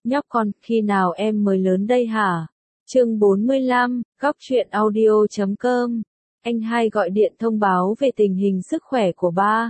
Nhóc con, khi nào em mới lớn đây hả? Chương 45, Góc truyện audio.com. Anh hai gọi điện thông báo về tình hình sức khỏe của ba.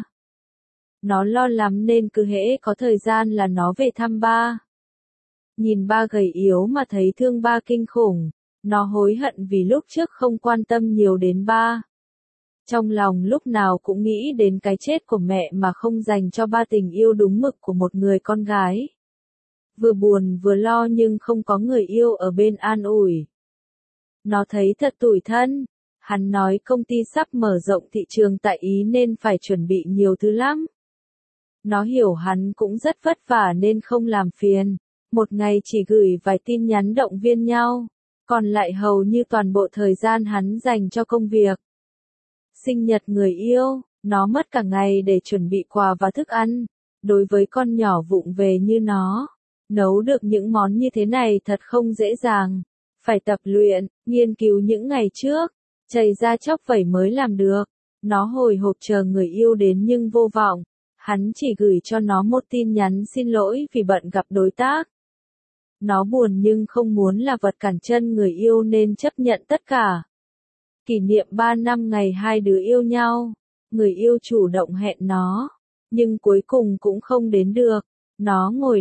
Nó lo lắm nên cứ hễ có thời gian là nó về thăm ba. Nhìn ba gầy yếu mà thấy thương ba kinh khủng. Nó hối hận vì lúc trước không quan tâm nhiều đến ba. Trong lòng lúc nào cũng nghĩ đến cái chết của mẹ mà không dành cho ba tình yêu đúng mực của một người con gái. Vừa buồn vừa lo nhưng không có người yêu ở bên an ủi. Nó thấy thật tủi thân. Hắn nói công ty sắp mở rộng thị trường tại Ý nên phải chuẩn bị nhiều thứ lắm. Nó hiểu hắn cũng rất vất vả nên không làm phiền. Một ngày chỉ gửi vài tin nhắn động viên nhau. Còn lại hầu như toàn bộ thời gian hắn dành cho công việc. Sinh nhật người yêu, nó mất cả ngày để chuẩn bị quà và thức ăn. Đối với con nhỏ vụng về như nó, nấu được những món như thế này thật không dễ dàng. Phải tập luyện, nghiên cứu những ngày trước, chảy ra chóc vẩy mới làm được. Nó hồi hộp chờ người yêu đến nhưng vô vọng. Hắn chỉ gửi cho nó một tin nhắn xin lỗi vì bận gặp đối tác. Nó buồn nhưng không muốn là vật cản chân người yêu nên chấp nhận tất cả. Kỷ niệm 3 năm ngày hai đứa yêu nhau, người yêu chủ động hẹn nó, nhưng cuối cùng cũng không đến được. Nó ngồi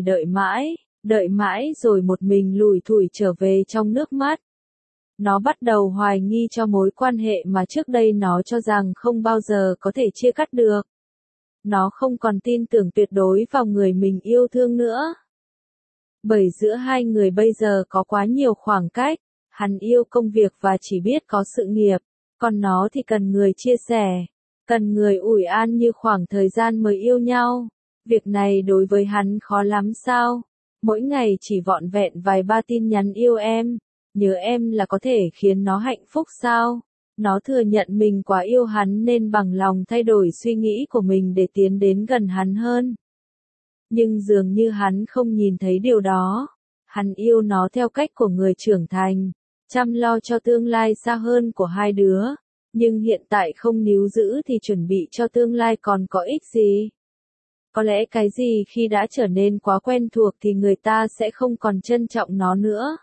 đợi mãi rồi một mình lủi thủi trở về trong nước mắt. Nó bắt đầu hoài nghi cho mối quan hệ mà trước đây nó cho rằng không bao giờ có thể chia cắt được. Nó không còn tin tưởng tuyệt đối vào người mình yêu thương nữa. Bởi giữa hai người bây giờ có quá nhiều khoảng cách, hắn yêu công việc và chỉ biết có sự nghiệp, còn nó thì cần người chia sẻ, cần người ủi an như khoảng thời gian mới yêu nhau. Việc này đối với hắn khó lắm sao? Mỗi ngày chỉ vọn vẹn vài ba tin nhắn yêu em, nhớ em là có thể khiến nó hạnh phúc sao? Nó thừa nhận mình quá yêu hắn nên bằng lòng thay đổi suy nghĩ của mình để tiến đến gần hắn hơn. Nhưng dường như hắn không nhìn thấy điều đó. Hắn yêu nó theo cách của người trưởng thành, chăm lo cho tương lai xa hơn của hai đứa. Nhưng hiện tại không níu giữ thì chuẩn bị cho tương lai còn có ích gì? Có lẽ cái gì khi đã trở nên quá quen thuộc thì người ta sẽ không còn trân trọng nó nữa.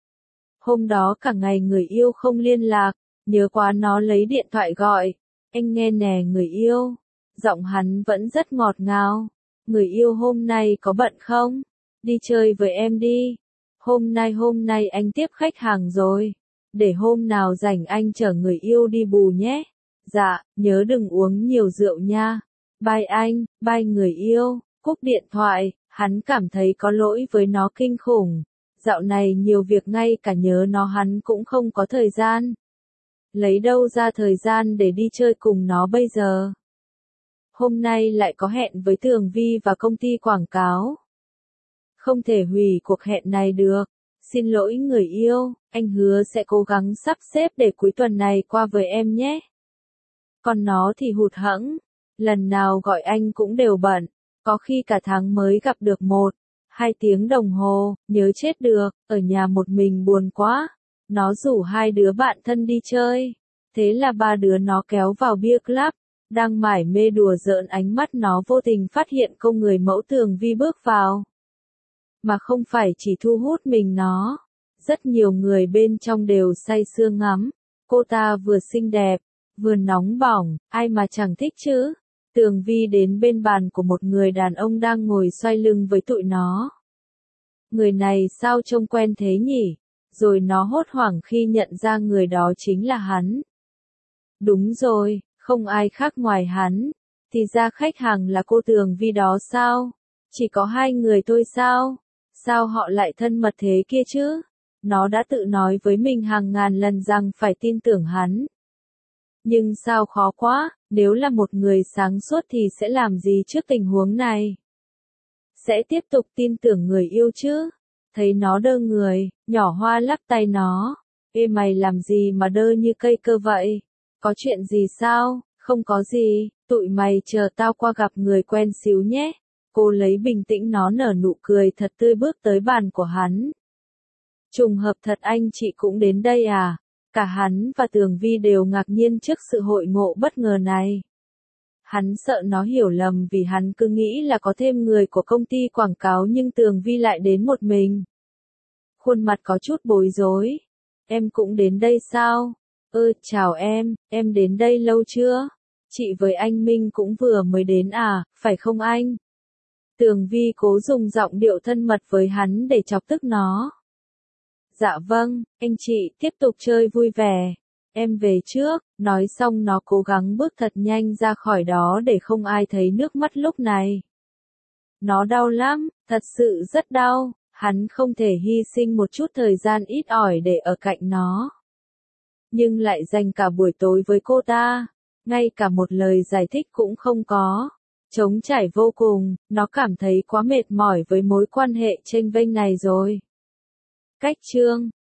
Hôm đó cả ngày người yêu không liên lạc, nhớ quá nó lấy điện thoại gọi. Anh nghe nè người yêu. Giọng hắn vẫn rất ngọt ngào. Người yêu hôm nay có bận không? Đi chơi với em đi. Hôm nay anh tiếp khách hàng rồi. Để hôm nào rảnh anh chở người yêu đi bù nhé. Dạ, nhớ đừng uống nhiều rượu nha. Bye anh, bye người yêu. Cúp điện thoại, hắn cảm thấy có lỗi với nó kinh khủng. Dạo này nhiều việc ngay cả nhớ nó hắn cũng không có thời gian. Lấy đâu ra thời gian để đi chơi cùng nó bây giờ? Hôm nay lại có hẹn với Tường Vi và công ty quảng cáo. Không thể hủy cuộc hẹn này được. Xin lỗi người yêu, anh hứa sẽ cố gắng sắp xếp để cuối tuần này qua với em nhé. Còn nó thì hụt hẫng. Lần nào gọi anh cũng đều bận. Có khi cả tháng mới gặp được 1-2 tiếng đồng hồ, nhớ chết được, ở nhà một mình buồn quá. Nó rủ hai đứa bạn thân đi chơi. Thế là ba đứa nó kéo vào beer club. Đang mải mê đùa giỡn ánh mắt nó vô tình phát hiện cô người mẫu Tường Vi bước vào. Mà không phải chỉ thu hút mình nó. Rất nhiều người bên trong đều say sưa ngắm. Cô ta vừa xinh đẹp, vừa nóng bỏng, ai mà chẳng thích chứ. Tường Vi đến bên bàn của một người đàn ông đang ngồi xoay lưng với tụi nó. Người này sao trông quen thế nhỉ? Rồi nó hốt hoảng khi nhận ra người đó chính là hắn. Đúng rồi, không ai khác ngoài hắn. Thì ra khách hàng là cô Tường Vi đó sao? Chỉ có hai người thôi sao? Sao họ lại thân mật thế kia chứ? Nó đã tự nói với mình hàng ngàn lần rằng phải tin tưởng hắn. Nhưng sao khó quá, nếu là một người sáng suốt thì sẽ làm gì trước tình huống này? Sẽ tiếp tục tin tưởng người yêu chứ? Thấy nó đơ người, nhỏ hoa lắc tay nó. Ê mày làm gì mà đơ như cây cơ vậy? Có chuyện gì sao? Không có gì, tụi mày chờ tao qua gặp người quen xíu nhé. Cô lấy bình tĩnh nó nở nụ cười thật tươi bước tới bàn của hắn. Trùng hợp thật anh chị cũng đến đây à? Cả hắn và Tường Vi đều ngạc nhiên trước sự hội ngộ bất ngờ này. Hắn sợ nó hiểu lầm vì hắn cứ nghĩ là có thêm người của công ty quảng cáo nhưng Tường Vi lại đến một mình. Khuôn mặt có chút bối rối. Em cũng đến đây sao? Chào em đến đây lâu chưa? Chị với anh Minh cũng vừa mới đến à, phải không anh? Tường Vi cố dùng giọng điệu thân mật với hắn để chọc tức nó. Dạ vâng, anh chị, tiếp tục chơi vui vẻ. Em về trước, nói xong nó cố gắng bước thật nhanh ra khỏi đó để không ai thấy nước mắt lúc này. Nó đau lắm, thật sự rất đau, hắn không thể hy sinh một chút thời gian ít ỏi để ở cạnh nó. Nhưng lại dành cả buổi tối với cô ta, ngay cả một lời giải thích cũng không có. Trống trải vô cùng, nó cảm thấy quá mệt mỏi với mối quan hệ chênh vênh này rồi. Cách chương